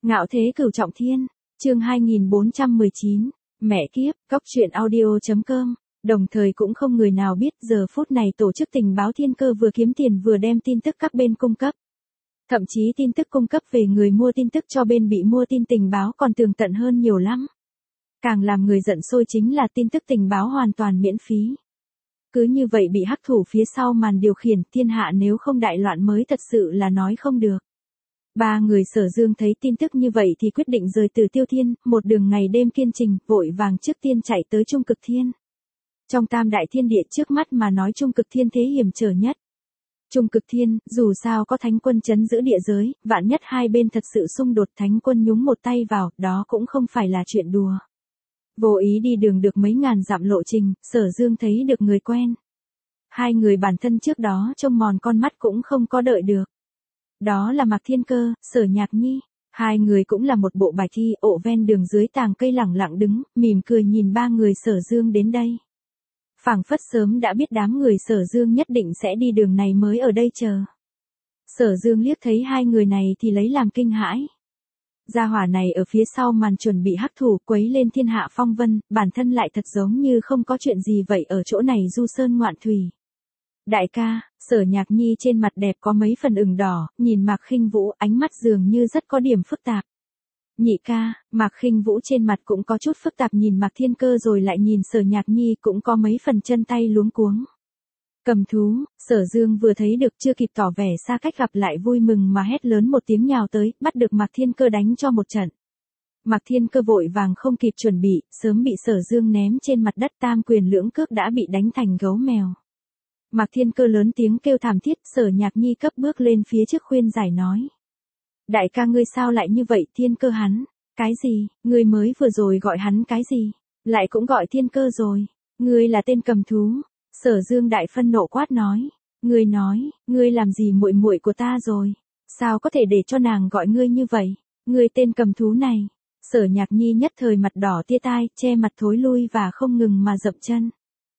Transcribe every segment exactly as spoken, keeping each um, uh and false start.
Ngạo thế cửu trọng thiên, chương hai nghìn bốn trăm mười chín, mẹ kiếp, cóc truyện audio.com, đồng thời cũng không người nào biết giờ phút này tổ chức tình báo Thiên Cơ vừa kiếm tiền vừa đem tin tức các bên cung cấp. Thậm chí tin tức cung cấp về người mua tin tức cho bên bị mua tin tình báo còn tường tận hơn nhiều lắm. Càng làm người giận sôi chính là tin tức tình báo hoàn toàn miễn phí. Cứ như vậy bị hắc thủ phía sau màn điều khiển thiên hạ nếu không đại loạn mới thật sự là nói không được. Ba người Sở Dương thấy tin tức như vậy thì quyết định rời từ Tiêu Thiên, một đường ngày đêm kiên trình, vội vàng trước tiên chạy tới Trung Cực Thiên. Trong tam đại thiên địa trước mắt mà nói Trung Cực Thiên thế hiểm trở nhất. Trung Cực Thiên, dù sao có thánh quân trấn giữ địa giới, vạn nhất hai bên thật sự xung đột thánh quân nhúng một tay vào, đó cũng không phải là chuyện đùa. Vô ý đi đường được mấy ngàn dặm lộ trình, Sở Dương thấy được người quen. Hai người bản thân trước đó trông mòn con mắt cũng không có đợi được. Đó là Mạc Thiên Cơ, Sở Nhạc Nhi. Hai người cũng là một bộ bài thi, ổ ven đường dưới tàng cây lẳng lặng đứng, mỉm cười nhìn ba người Sở Dương đến đây. Phảng phất sớm đã biết đám người Sở Dương nhất định sẽ đi đường này mới ở đây chờ. Sở Dương liếc thấy hai người này thì lấy làm kinh hãi. Gia hỏa này ở phía sau màn chuẩn bị hắc thủ quấy lên thiên hạ phong vân, bản thân lại thật giống như không có chuyện gì vậy ở chỗ này du sơn ngoạn thủy. Đại ca, Sở Nhạc Nhi trên mặt đẹp có mấy phần ửng đỏ, nhìn Mạc Khinh Vũ ánh mắt dường như rất có điểm phức tạp. Nhị ca, Mạc Khinh Vũ trên mặt cũng có chút phức tạp nhìn Mạc Thiên Cơ rồi lại nhìn Sở Nhạc Nhi cũng có mấy phần chân tay luống cuống. Cầm thú, Sở Dương vừa thấy được chưa kịp tỏ vẻ xa cách gặp lại vui mừng mà hét lớn một tiếng nhào tới, bắt được Mạc Thiên Cơ đánh cho một trận. Mạc Thiên Cơ vội vàng không kịp chuẩn bị, sớm bị Sở Dương ném trên mặt đất tam quyền lưỡng cước đã bị đánh thành gấu mèo. Mạc Thiên Cơ lớn tiếng kêu thảm thiết, Sở Nhạc Nhi cấp bước lên phía trước khuyên giải nói. Đại ca ngươi sao lại như vậy, Thiên Cơ hắn, cái gì, ngươi mới vừa rồi gọi hắn cái gì, lại cũng gọi Thiên Cơ rồi, ngươi là tên cầm thú. Sở Dương đại phân nộ quát nói, ngươi nói, ngươi làm gì muội muội của ta rồi, sao có thể để cho nàng gọi ngươi như vậy, ngươi tên cầm thú này. Sở Nhạc Nhi nhất thời mặt đỏ tia tai, che mặt thối lui và không ngừng mà dậm chân.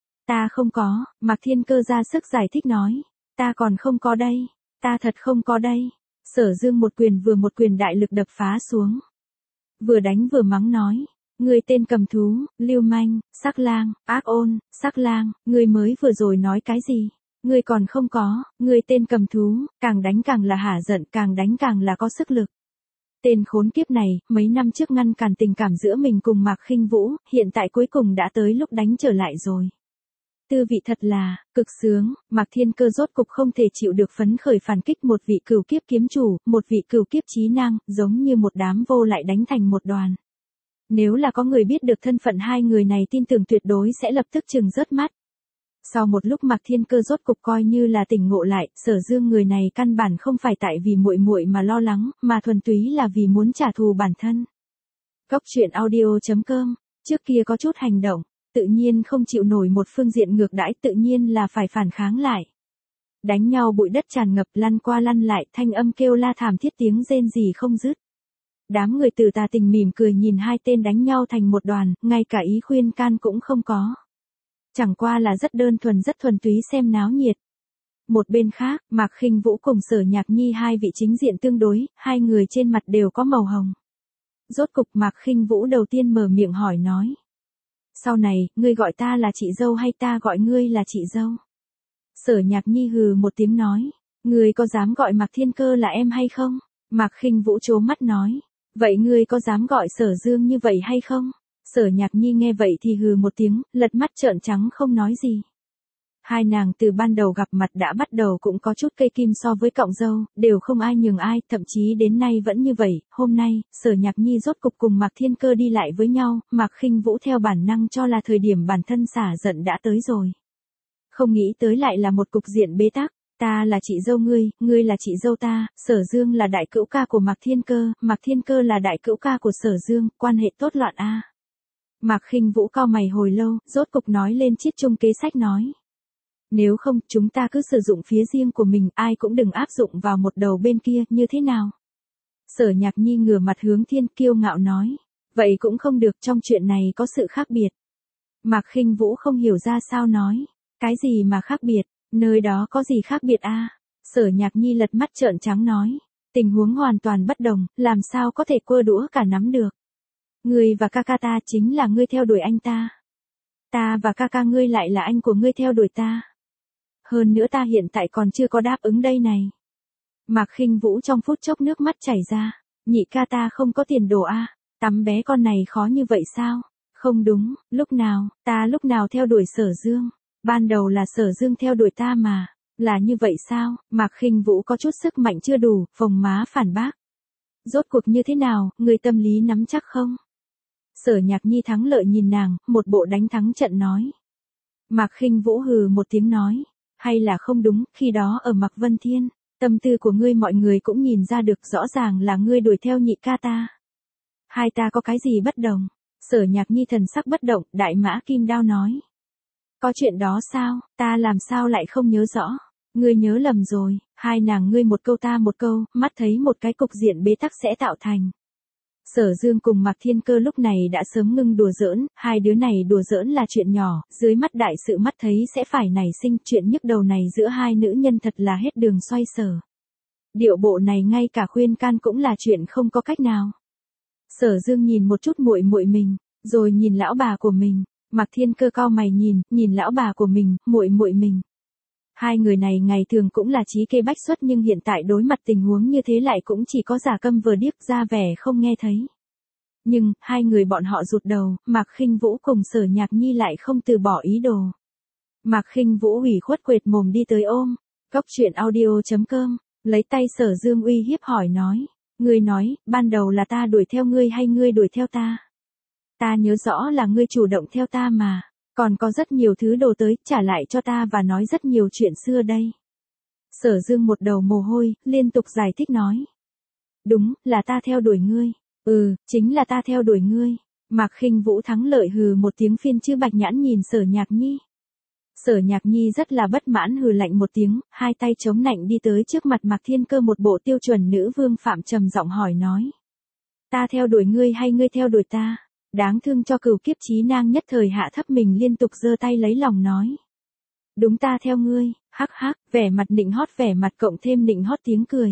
Ta không có, Mạc Thiên Cơ ra sức giải thích nói, ta còn không có đây, ta thật không có đây. Sở Dương một quyền vừa một quyền đại lực đập phá xuống. Vừa đánh vừa mắng nói, ngươi tên cầm thú, lưu manh, sắc lang, ác ôn, sắc lang, ngươi mới vừa rồi nói cái gì? Ngươi còn không có, ngươi tên cầm thú, càng đánh càng là hả giận, càng đánh càng là có sức lực. Tên khốn kiếp này, mấy năm trước ngăn cản tình cảm giữa mình cùng Mạc Khinh Vũ, hiện tại cuối cùng đã tới lúc đánh trở lại rồi. Tư vị thật là, cực sướng, Mạc Thiên Cơ rốt cục không thể chịu được phấn khởi phản kích một vị cửu kiếp kiếm chủ, một vị cửu kiếp trí năng, giống như một đám vô lại đánh thành một đoàn. Nếu là có người biết được thân phận hai người này tin tưởng tuyệt đối sẽ lập tức trừng rớt mắt. Sau một lúc Mạc Thiên Cơ rốt cục coi như là tỉnh ngộ lại, Sở Dương người này căn bản không phải tại vì muội muội mà lo lắng, mà thuần túy là vì muốn trả thù bản thân. Cóc truyện audio.com, trước kia có chút hành động, tự nhiên không chịu nổi một phương diện ngược đãi, tự nhiên là phải phản kháng lại. Đánh nhau bụi đất tràn ngập, lăn qua lăn lại, thanh âm kêu la thảm thiết tiếng rên rỉ không dứt. Đám người Từ Tà Tình mỉm cười nhìn hai tên đánh nhau thành một đoàn, ngay cả ý khuyên can cũng không có. Chẳng qua là rất đơn thuần rất thuần túy xem náo nhiệt. Một bên khác, Mạc Khinh Vũ cùng Sở Nhạc Nhi hai vị chính diện tương đối, hai người trên mặt đều có màu hồng. Rốt cục Mạc Khinh Vũ đầu tiên mở miệng hỏi nói. Sau này, ngươi gọi ta là chị dâu hay ta gọi ngươi là chị dâu? Sở Nhạc Nhi hừ một tiếng nói, ngươi có dám gọi Mạc Thiên Cơ là em hay không? Mạc Khinh Vũ trố mắt nói, vậy ngươi có dám gọi Sở Dương như vậy hay không? Sở Nhạc Nhi nghe vậy thì hừ một tiếng, lật mắt trợn trắng không nói gì. Hai nàng từ ban đầu gặp mặt đã bắt đầu cũng có chút cây kim so với cọng dâu, đều không ai nhường ai, thậm chí đến nay vẫn như vậy. Hôm nay, Sở Nhạc Nhi rốt cục cùng Mạc Thiên Cơ đi lại với nhau, Mạc Khinh Vũ theo bản năng cho là thời điểm bản thân xả giận đã tới rồi. Không nghĩ tới lại là một cục diện bế tắc, ta là chị dâu ngươi, ngươi là chị dâu ta, Sở Dương là đại cữu ca của Mạc Thiên Cơ, Mạc Thiên Cơ là đại cữu ca của Sở Dương, quan hệ tốt loạn a. Mạc Khinh Vũ cau mày hồi lâu, rốt cục nói lên chiết chung kế sách nói. Nếu không, chúng ta cứ sử dụng phía riêng của mình, ai cũng đừng áp dụng vào một đầu bên kia, như thế nào? Sở Nhạc Nhi ngửa mặt hướng thiên kiêu ngạo nói. Vậy cũng không được, trong chuyện này có sự khác biệt. Mạc Khinh Vũ không hiểu ra sao nói. Cái gì mà khác biệt, nơi đó có gì khác biệt a? Sở Nhạc Nhi lật mắt trợn trắng nói. Tình huống hoàn toàn bất đồng, làm sao có thể cua đũa cả nắm được. Ngươi và ca ca ta chính là ngươi theo đuổi anh ta. Ta và ca ca ngươi lại là anh của ngươi theo đuổi ta. Hơn nữa ta hiện tại còn chưa có đáp ứng đây này. Mạc Khinh Vũ trong phút chốc nước mắt chảy ra. Nhị ca ta không có tiền đồ a, tắm bé con này khó như vậy sao? Không đúng, lúc nào, ta lúc nào theo đuổi Sở Dương? Ban đầu là Sở Dương theo đuổi ta mà. Là như vậy sao? Mạc Khinh Vũ có chút sức mạnh chưa đủ, phồng má phản bác. Rốt cuộc như thế nào, người tâm lý nắm chắc không? Sở Nhạc Nhi thắng lợi nhìn nàng, một bộ đánh thắng trận nói. Mạc Khinh Vũ hừ một tiếng nói. Hay là không đúng, khi đó ở Mạc Vân Thiên, tâm tư của ngươi mọi người cũng nhìn ra được, rõ ràng là ngươi đuổi theo nhị ca ta. Hai ta có cái gì bất đồng? Sở Nhạc Nhi thần sắc bất động, Đại Mã Kim Đao nói. Có chuyện đó sao, ta làm sao lại không nhớ rõ? Ngươi nhớ lầm rồi, hai nàng ngươi một câu ta một câu, mắt thấy một cái cục diện bế tắc sẽ tạo thành. Sở Dương cùng Mạc Thiên Cơ lúc này đã sớm ngưng đùa giỡn, hai đứa này đùa giỡn là chuyện nhỏ, dưới mắt đại sự mắt thấy sẽ phải nảy sinh, chuyện nhức đầu này giữa hai nữ nhân thật là hết đường xoay sở. Điệu bộ này ngay cả khuyên can cũng là chuyện không có cách nào. Sở Dương nhìn một chút muội muội mình, rồi nhìn lão bà của mình, Mạc Thiên Cơ cau mày nhìn, nhìn lão bà của mình, muội muội mình. Hai người này ngày thường cũng là trí kê bách xuất nhưng hiện tại đối mặt tình huống như thế lại cũng chỉ có giả câm vờ điếc ra vẻ không nghe thấy. Nhưng, hai người bọn họ rụt đầu, Mạc Khinh Vũ cùng Sở Nhạc Nhi lại không từ bỏ ý đồ. Mạc Khinh Vũ ủy khuất quệt mồm đi tới ôm, Cốc Truyện Audio chấm com, lấy tay Sở Dương uy hiếp hỏi nói. Ngươi nói, ban đầu là ta đuổi theo ngươi hay ngươi đuổi theo ta? Ta nhớ rõ là ngươi chủ động theo ta mà. Còn có rất nhiều thứ đồ tới, trả lại cho ta và nói rất nhiều chuyện xưa đây. Sở Dương một đầu mồ hôi, liên tục giải thích nói. Đúng, là ta theo đuổi ngươi. Ừ, chính là ta theo đuổi ngươi. Mạc Khinh Vũ thắng lợi hừ một tiếng phiên chữ bạch nhãn nhìn Sở Nhạc Nhi. Sở Nhạc Nhi rất là bất mãn hừ lạnh một tiếng, hai tay chống nạnh đi tới trước mặt Mạc Thiên Cơ một bộ tiêu chuẩn nữ vương phạm trầm giọng hỏi nói. Ta theo đuổi ngươi hay ngươi theo đuổi ta? Đáng thương cho cửu kiếp chí nang nhất thời hạ thấp mình liên tục giơ tay lấy lòng nói. Đúng ta theo ngươi, hắc hắc, vẻ mặt nịnh hót vẻ mặt cộng thêm nịnh hót tiếng cười.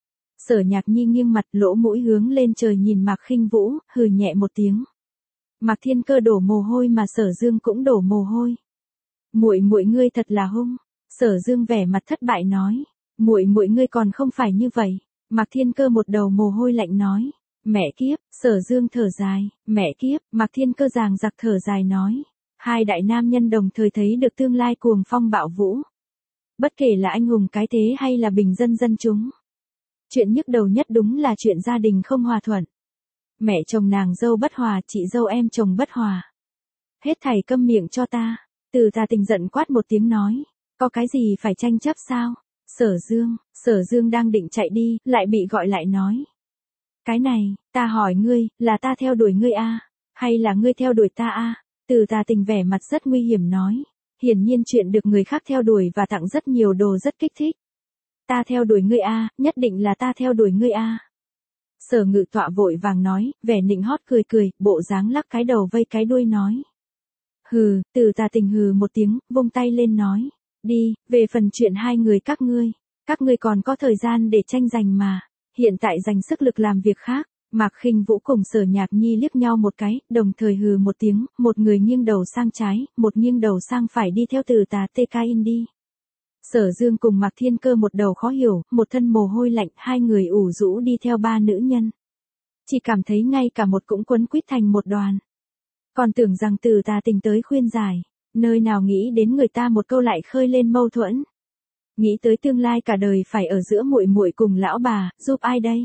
Sở Nhạc Nhi nghiêng mặt lỗ mũi hướng lên trời nhìn Mạc Khinh Vũ, hừ nhẹ một tiếng. Mạc Thiên Cơ đổ mồ hôi mà Sở Dương cũng đổ mồ hôi. Muội muội ngươi thật là hung. Sở Dương vẻ mặt thất bại nói. Muội muội ngươi còn không phải như vậy. Mạc Thiên Cơ một đầu mồ hôi lạnh nói. Mẹ kiếp, Sở Dương thở dài, mẹ kiếp, Mạc Thiên Cơ giằng giặc thở dài nói. Hai đại nam nhân đồng thời thấy được tương lai cuồng phong bạo vũ. Bất kể là anh hùng cái thế hay là bình dân dân chúng. Chuyện nhức đầu nhất đúng là chuyện gia đình không hòa thuận. Mẹ chồng nàng dâu bất hòa, chị dâu em chồng bất hòa. Hết thảy câm miệng cho ta. Từ Tà Tình giận quát một tiếng nói. Có cái gì phải tranh chấp sao? Sở Dương, Sở Dương đang định chạy đi, lại bị gọi lại nói. Cái này, ta hỏi ngươi, là ta theo đuổi ngươi a, hay là ngươi theo đuổi ta a? Từ Tà Tình vẻ mặt rất nguy hiểm nói. Hiển nhiên chuyện được người khác theo đuổi và tặng rất nhiều đồ rất kích thích. Ta theo đuổi ngươi a, nhất định là ta theo đuổi ngươi a. Sở Ngự Tọa vội vàng nói, vẻ nịnh hót cười cười, bộ dáng lắc cái đầu vây cái đuôi nói. Hừ, Từ Tà Tình hừ một tiếng, vung tay lên nói. Đi, về phần chuyện hai người các ngươi. Các ngươi còn có thời gian để tranh giành mà. Hiện tại dành sức lực làm việc khác. Mạc Khinh Vũ cùng Sở Nhạc Nhi liếc nhau một cái, đồng thời hừ một tiếng, một người nghiêng đầu sang trái, một nghiêng đầu sang phải đi theo Từ Tà tê ca in đi. Sở Dương cùng Mạc Thiên Cơ một đầu khó hiểu, một thân mồ hôi lạnh, hai người ủ rũ đi theo ba nữ nhân. Chỉ cảm thấy ngay cả một cũng quấn quýt thành một đoàn. Còn tưởng rằng Từ Tà Tình tới khuyên giải, nơi nào nghĩ đến người ta một câu lại khơi lên mâu thuẫn. Nghĩ tới tương lai cả đời phải ở giữa muội muội cùng lão bà, giúp ai đây?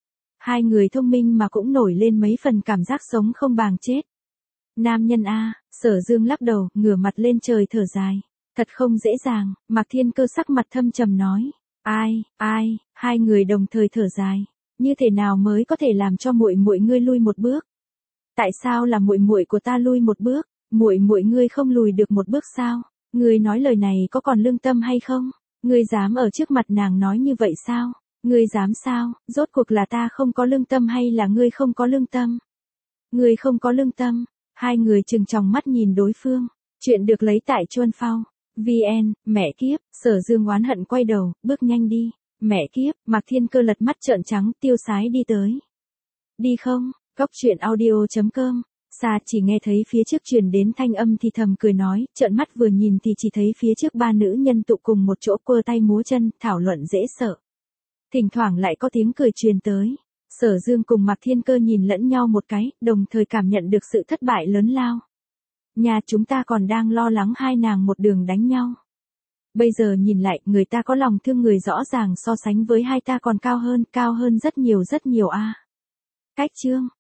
Hai người thông minh mà cũng nổi lên mấy phần cảm giác sống không bằng chết. Nam nhân a, Sở Dương lắc đầu, ngửa mặt lên trời thở dài. Thật không dễ dàng, Mạc Thiên Cơ sắc mặt thâm trầm nói. Ai, ai, hai người đồng thời thở dài. Như thế nào mới có thể làm cho muội muội ngươi lui một bước? Tại sao là muội muội của ta lui một bước? Muội muội ngươi không lùi được một bước sao? Ngươi nói lời này có còn lương tâm hay không? Ngươi dám ở trước mặt nàng nói như vậy sao? Ngươi dám sao? Rốt cuộc là ta không có lương tâm hay là ngươi không có lương tâm? Ngươi không có lương tâm. Hai người trừng tròng mắt nhìn đối phương. Chuyện được lấy tại Chuân Phao. vê en, mẹ kiếp, Sở Dương oán hận quay đầu, bước nhanh đi. Mẹ kiếp, Mạc Thiên Cơ lật mắt trợn trắng, tiêu sái đi tới. Đi không? Cóc truyện audio chấm com. Xa chỉ nghe thấy phía trước truyền đến thanh âm thì thầm cười nói, trợn mắt vừa nhìn thì chỉ thấy phía trước ba nữ nhân tụ cùng một chỗ quơ tay múa chân, thảo luận dễ sợ. Thỉnh thoảng lại có tiếng cười truyền tới. Sở Dương cùng Mạc Thiên Cơ nhìn lẫn nhau một cái, đồng thời cảm nhận được sự thất bại lớn lao. Nhà chúng ta còn đang lo lắng hai nàng một đường đánh nhau. Bây giờ nhìn lại, người ta có lòng thương người rõ ràng so sánh với hai ta còn cao hơn, cao hơn rất nhiều rất nhiều a. Cách chương